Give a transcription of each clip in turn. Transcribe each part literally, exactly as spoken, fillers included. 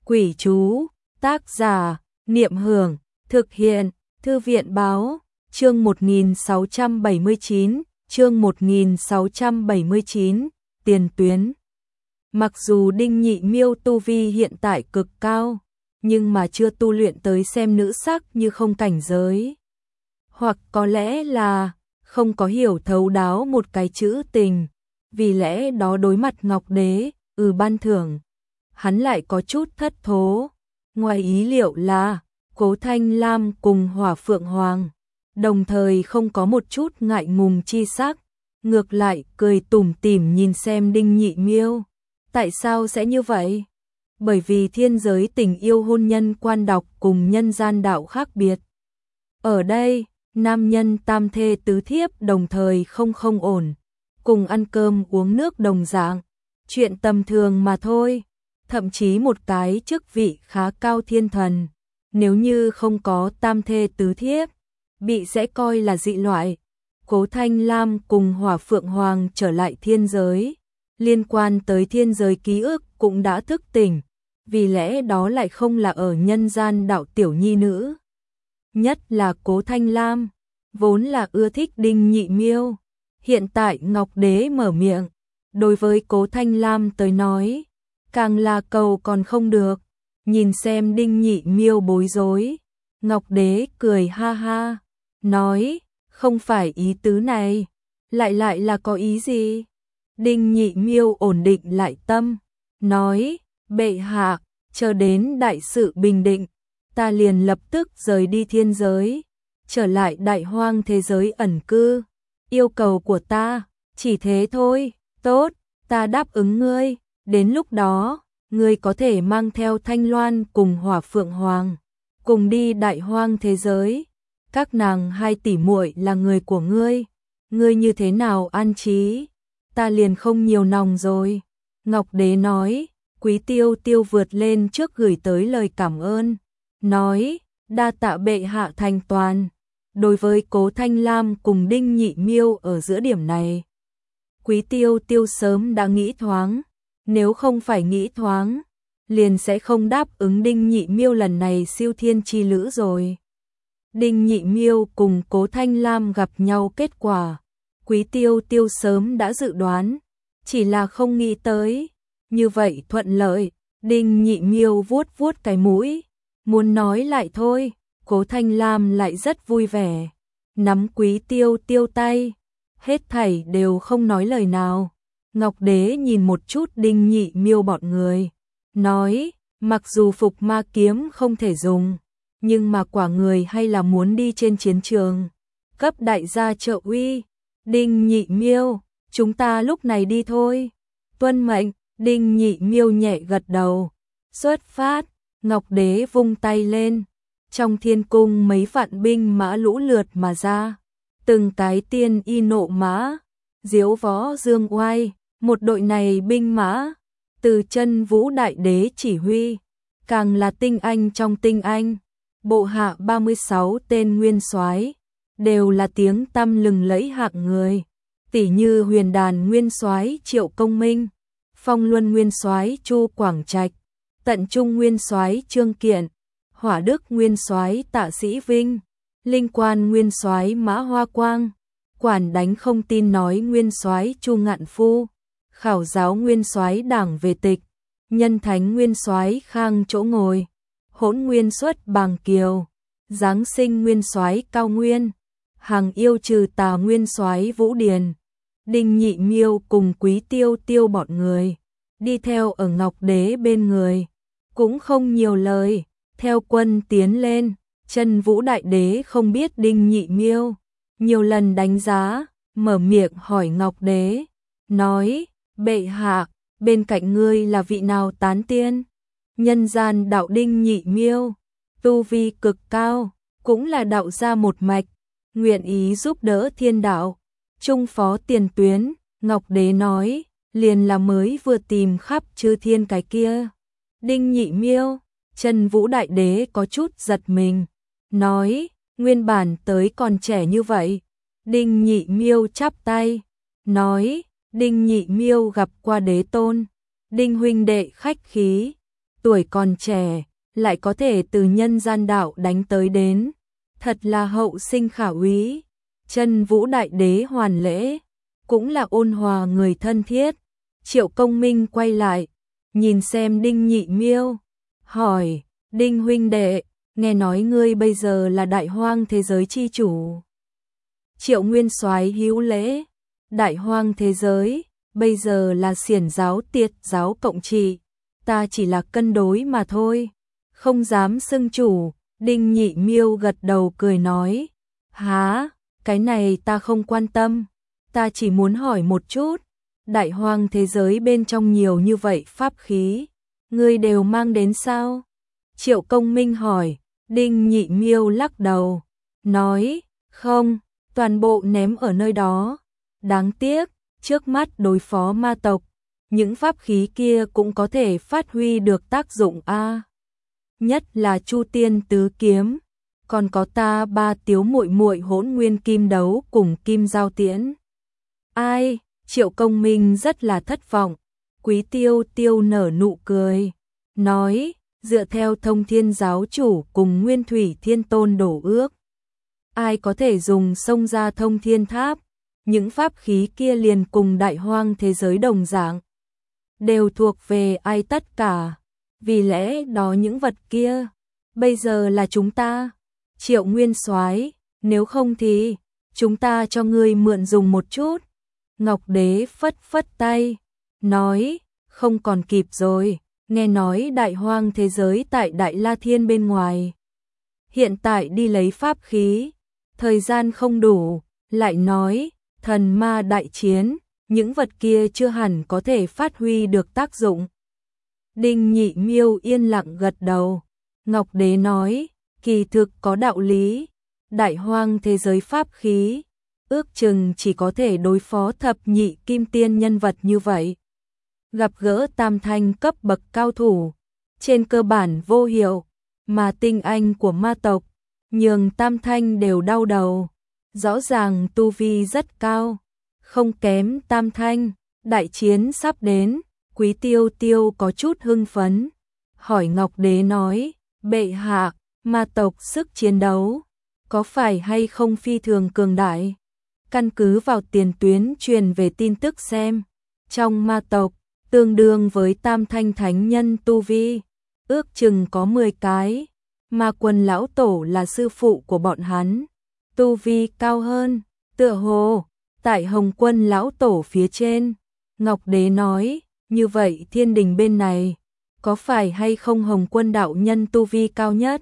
Quỷ chú, tác giả, Niệm Hưởng, thực hiện, Thư viện Báo, chương một nghìn sáu trăm bảy mươi chín, chương một nghìn sáu trăm bảy mươi chín, tiền tuyến. Mặc dù Đinh Nhị Miêu tu vi hiện tại cực cao, nhưng mà chưa tu luyện tới xem nữ sắc như không cảnh giới. Hoặc có lẽ là không có hiểu thấu đáo một cái chữ tình, vì lẽ đó đối mặt Ngọc Đế, ừ ban thưởng, hắn lại có chút thất thố. Ngoài ý liệu là Cố Thanh Lam cùng Hỏa Phượng Hoàng đồng thời không có một chút ngại ngùng chi sắc, ngược lại cười tủm tỉm nhìn xem Đinh Nhị Miêu. Tại sao sẽ như vậy? Bởi vì thiên giới tình yêu hôn nhân quan đọc cùng nhân gian đạo khác biệt. Ở đây, nam nhân tam thê tứ thiếp đồng thời không không ổn, cùng ăn cơm uống nước đồng dạng, chuyện tầm thường mà thôi. Thậm chí một cái chức vị khá cao thiên thần, nếu như không có tam thê tứ thiếp, bị sẽ coi là dị loại. Cố Thanh Lam cùng Hỏa Phượng Hoàng trở lại thiên giới, liên quan tới thiên giới ký ức cũng đã thức tỉnh, vì lẽ đó lại không là ở nhân gian đạo tiểu nhi nữ. Nhất là Cố Thanh Lam, vốn là ưa thích Đinh Nhị Miêu, hiện tại Ngọc Đế mở miệng, đối với Cố Thanh Lam tới nói, càng là cầu còn không được. Nhìn xem Đinh Nhị Miêu bối rối, Ngọc Đế cười ha ha, nói, không phải ý tứ này, lại lại là có ý gì? Đinh Nhị Miêu ổn định lại tâm, nói, bệ hạ, chờ đến đại sự bình định, ta liền lập tức rời đi thiên giới, trở lại đại hoang thế giới ẩn cư. Yêu cầu của ta, chỉ thế thôi. Tốt, ta đáp ứng ngươi. Đến lúc đó, ngươi có thể mang theo Thanh Loan cùng Hỏa Phượng Hoàng, cùng đi đại hoang thế giới. Các nàng hai tỷ muội là người của ngươi, ngươi như thế nào an trí, ta liền không nhiều nòng rồi. Ngọc Đế nói, Quý Tiêu Tiêu vượt lên trước gửi tới lời cảm ơn, nói, đa tạ bệ hạ thành toàn. Đối với Cố Thanh Lam cùng Đinh Nhị Miêu ở giữa điểm này, Quý Tiêu Tiêu sớm đã nghĩ thoáng. Nếu không phải nghĩ thoáng, liền sẽ không đáp ứng Đinh Nhị Miêu lần này siêu thiên chi lữ rồi. Đinh Nhị Miêu cùng Cố Thanh Lam gặp nhau kết quả, Quý Tiêu Tiêu sớm đã dự đoán, chỉ là không nghĩ tới. Như vậy thuận lợi, Đinh Nhị Miêu vuốt vuốt cái mũi, muốn nói lại thôi, Cố Thanh Lam lại rất vui vẻ, nắm Quý Tiêu Tiêu tay, hết thảy đều không nói lời nào. Ngọc Đế nhìn một chút Đinh Nhị Miêu bọn người, nói, mặc dù phục ma kiếm không thể dùng, nhưng mà quả người hay là muốn đi trên chiến trường, cấp đại gia trợ uy. Đinh Nhị Miêu, chúng ta lúc này đi thôi. Tuân mệnh. Đinh Nhị Miêu nhẹ gật đầu. Xuất phát. Ngọc Đế vung tay lên, trong thiên cung mấy vạn binh mã lũ lượt mà ra, từng cái tiên y nộ mã, diếu võ dương oai. Một đội này binh mã, từ Chân Vũ Đại Đế chỉ huy, càng là tinh anh trong tinh anh. Bộ hạ ba mươi sáu tên nguyên soái đều là tiếng tăm lừng lẫy hạng người, tỷ như Huyền Đàn nguyên soái Triệu Công Minh, Phong Luân nguyên soái Chu Quảng Trạch, Tận Trung nguyên soái Trương Kiện, Hỏa Đức nguyên soái Tạ Sĩ Vinh, Linh Quan nguyên soái Mã Hoa Quang, Quản Đánh Không Tin Nói nguyên soái Chu Ngạn Phu, Khảo Giáo nguyên soái Đảng Về Tịch, Nhân Thánh nguyên soái Khang Chỗ Ngồi, Hỗn nguyên xuất Bàng Kiều, Giáng Sinh nguyên soái Cao Nguyên, Hằng Yêu Trừ Tà nguyên soái Vũ Điền. Đinh Nhị Miêu cùng Quý Tiêu Tiêu bọn người đi theo ở Ngọc Đế bên người, cũng không nhiều lời, theo quân tiến lên. Chân Vũ Đại Đế không biết Đinh Nhị Miêu, nhiều lần đánh giá, mở miệng hỏi Ngọc Đế, nói, bệ hạ, bên cạnh ngươi là vị nào tán tiên? Nhân gian đạo Đinh Nhị Miêu, tu vi cực cao, cũng là đạo gia một mạch, nguyện ý giúp đỡ thiên đạo, trung phó tiền tuyến. Ngọc Đế nói, liền là mới vừa tìm khắp chư thiên cái kia. Đinh Nhị Miêu, Chân Vũ Đại Đế có chút giật mình, nói, nguyên bản tới còn trẻ như vậy. Đinh Nhị Miêu chắp tay, nói, Đinh Nhị Miêu gặp qua đế tôn, Đinh huynh đệ khách khí. tuổi còn trẻ, lại có thể từ nhân gian đạo đánh tới đến. Thật là hậu sinh khả úy. Chân Vũ Đại Đế hoàn lễ, cũng là ôn hòa người thân thiết. Triệu Công Minh quay lại, nhìn xem Đinh Nhị Miêu, hỏi, Đinh huynh đệ, nghe nói ngươi bây giờ là đại hoang thế giới chi chủ. Triệu Nguyên Soái hữu lễ, đại hoang thế giới, bây giờ là xiển giáo tiệt giáo cộng trị, ta chỉ là cân đối mà thôi, không dám xưng chủ. Đinh Nhị Miêu gật đầu cười nói, há, cái này ta không quan tâm, ta chỉ muốn hỏi một chút, đại hoang thế giới bên trong nhiều như vậy pháp khí, ngươi đều mang đến sao? Triệu Công Minh hỏi. Đinh Nhị Miêu lắc đầu, nói, không, toàn bộ ném ở nơi đó. Đáng tiếc, trước mắt đối phó ma tộc, những pháp khí kia cũng có thể phát huy được tác dụng a. Nhất là Chu Tiên Tứ Kiếm, còn có ta ba tiếu muội muội Hỗn Nguyên Kim Đấu cùng Kim Giao Tiễn. Ai? Triệu Công Minh rất là thất vọng. Quý Tiêu Tiêu nở nụ cười, nói, dựa theo Thông Thiên giáo chủ cùng Nguyên Thủy Thiên Tôn đổ ước, ai có thể dùng xông ra Thông Thiên Tháp, những pháp khí kia liền cùng đại hoang thế giới đồng dạng, đều thuộc về ai tất cả, vì lẽ đó những vật kia bây giờ là chúng ta. Triệu Nguyên Soái, nếu không thì chúng ta cho ngươi mượn dùng một chút. Ngọc Đế phất phất tay, nói, không còn kịp rồi, nghe nói đại hoang thế giới tại Đại La Thiên bên ngoài. Hiện tại đi lấy pháp khí, thời gian không đủ, lại nói, thần ma đại chiến, những vật kia chưa hẳn có thể phát huy được tác dụng. Đinh Nhị Miêu yên lặng gật đầu. Ngọc Đế nói, kỳ thực có đạo lý, đại hoang thế giới pháp khí, ước chừng chỉ có thể đối phó thập nhị kim tiên nhân vật như vậy. Gặp gỡ tam thanh cấp bậc cao thủ, trên cơ bản vô hiệu, mà tinh anh của ma tộc, nhường tam thanh đều đau đầu. Rõ ràng tu vi rất cao, không kém tam thanh, đại chiến sắp đến. Quý Tiêu Tiêu có chút hưng phấn, hỏi Ngọc Đế nói, bệ hạ, ma tộc sức chiến đấu, có phải hay không phi thường cường đại? Căn cứ vào tiền tuyến truyền về tin tức xem, trong ma tộc, tương đương với tam thanh thánh nhân tu vi, ước chừng có mười cái, mà Quân lão tổ là sư phụ của bọn hắn, tu vi cao hơn, tựa hồ, tại Hồng Quân lão tổ phía trên. Ngọc Đế nói, như vậy thiên đình bên này, có phải hay không Hồng Quân đạo nhân tu vi cao nhất?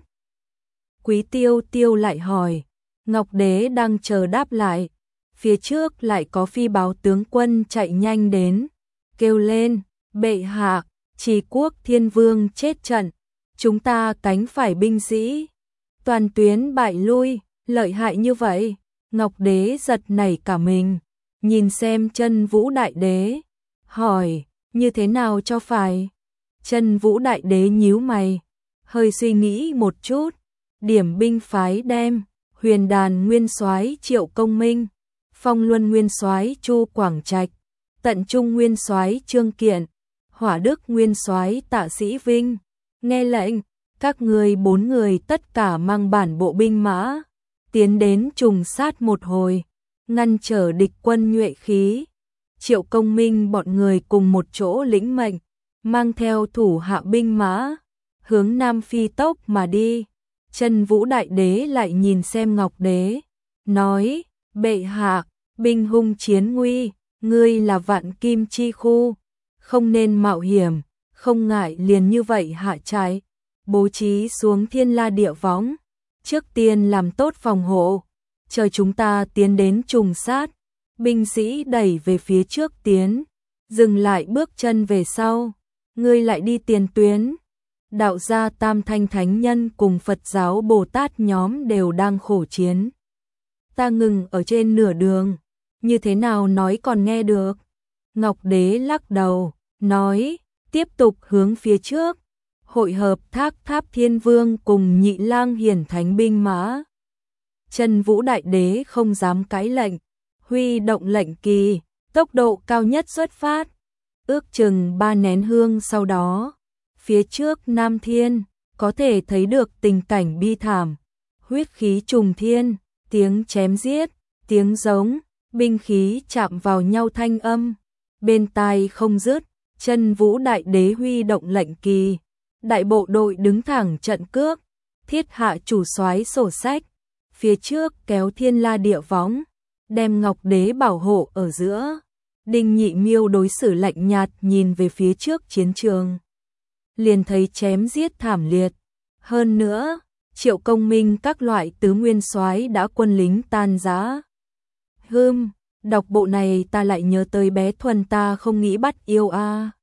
Quý Tiêu Tiêu lại hỏi, Ngọc Đế đang chờ đáp lại, phía trước lại có phi báo tướng quân chạy nhanh đến, kêu lên, bệ hạ, Trì Quốc Thiên Vương chết trận, chúng ta cánh phải binh sĩ, toàn tuyến bại lui, lợi hại như vậy. Ngọc Đế giật nảy cả mình, nhìn xem Chân Vũ Đại Đế, hỏi, như thế nào cho phải? Chân Vũ Đại Đế nhíu mày, hơi suy nghĩ một chút, điểm binh phái đem Huyền Đàn Nguyên Soái Triệu Công Minh, Phong Luân Nguyên Soái Chu Quảng Trạch, Tận Trung Nguyên Soái Trương Kiện, Hỏa Đức Nguyên Soái Tạ Sĩ Vinh, nghe lệnh, các người bốn người tất cả mang bản bộ binh mã, tiến đến trùng sát một hồi, ngăn trở địch quân nhuệ khí. Triệu Công Minh bọn người cùng một chỗ lĩnh mệnh, mang theo thủ hạ binh mã, hướng Nam phi tốc mà đi. Chân Vũ Đại Đế lại nhìn xem Ngọc Đế, nói, bệ hạ, binh hung chiến nguy, ngươi là vạn kim chi khu, không nên mạo hiểm, không ngại liền như vậy hạ trại, bố trí xuống thiên la địa võng, trước tiên làm tốt phòng hộ, chờ chúng ta tiến đến trùng sát. Binh sĩ đẩy về phía trước tiến, dừng lại bước chân về sau, ngươi lại đi tiền tuyến. Đạo gia Tam Thanh Thánh Nhân cùng Phật giáo Bồ Tát nhóm đều đang khổ chiến. Ta ngừng ở trên nửa đường, như thế nào nói còn nghe được. Ngọc Đế lắc đầu, nói, tiếp tục hướng phía trước, hội hợp Thác Tháp Thiên Vương cùng Nhị Lang Hiển Thánh binh mã. Chân Vũ Đại Đế không dám cãi lệnh, huy động lệnh kỳ, tốc độ cao nhất xuất phát. Ước chừng ba nén hương sau đó, Phía trước Nam Thiên, có thể thấy được tình cảnh bi thảm, huyết khí trùng thiên, tiếng chém giết, tiếng giống, binh khí chạm vào nhau thanh âm, bên tai không dứt. Chân Vũ Đại Đế huy động lệnh kỳ, đại bộ đội đứng thẳng trận cước, thiết hạ chủ soái sổ sách, phía trước kéo thiên la địa võng, đem Ngọc Đế bảo hộ ở giữa. Đinh Nhị Miêu đối xử lạnh nhạt nhìn về phía trước chiến trường, liền thấy chém giết thảm liệt. Hơn nữa, Triệu Công Minh các loại tứ nguyên soái đã quân lính tan rã. Hừm, đọc bộ này ta lại nhớ tới bé Thuần ta không nghĩ bắt yêu a.